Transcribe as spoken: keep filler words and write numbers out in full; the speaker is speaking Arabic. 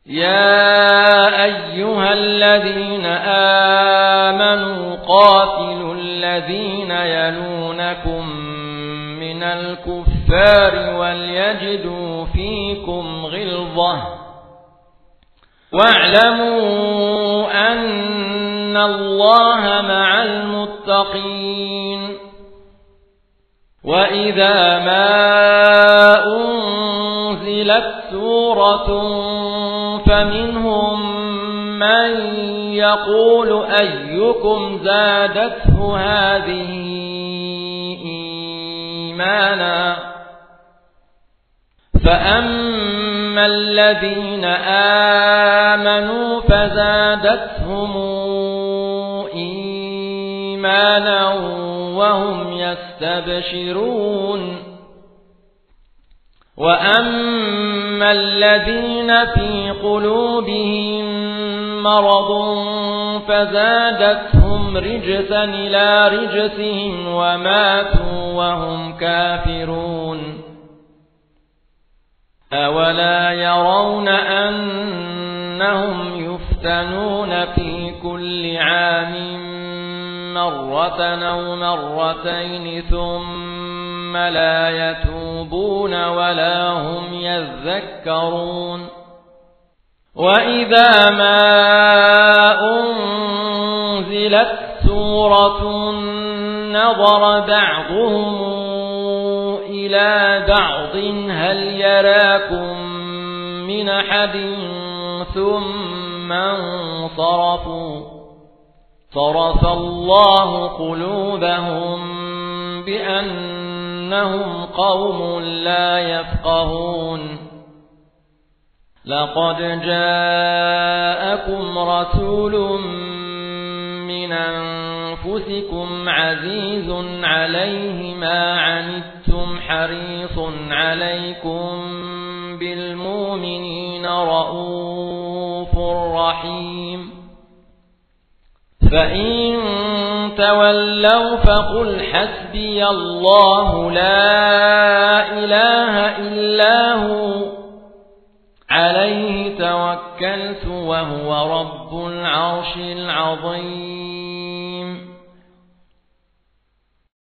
يا أيها الذين آمنوا قاتلوا الذين يلونكم من الكفار وليجدوا فيكم غلظة واعلموا أن الله مع المتقين وإذا ما أنزلت سورة فمنهم من يقول أيكم زادته هذه إيمانا فأما الذين آمنوا فزادتهم إيمانا وهم يستبشرون وأما الذين في قلوبهم مرض فزادتهم رجسا إلى رجسهم وماتوا وهم كافرون أولا يرون أنهم يفتنون في كل عام مرة أو مرتين ثم لا يتوبون ولا هم يذكرون وإذا ما أنزلت سورة نظر بعضهم إلى بعض هل يراكم من أحد ثم انصرفوا صرف الله قلوبهم بأنهم قوم لا يفقهون لقد جاءكم رسول من أنفسكم عزيز عليه ما عنتم حريص عليكم بالمؤمنين رؤوف رحيم فإن تولوا فقل حسبي الله لا إله إلا هو عليه توكلت وهو رب العرش العظيم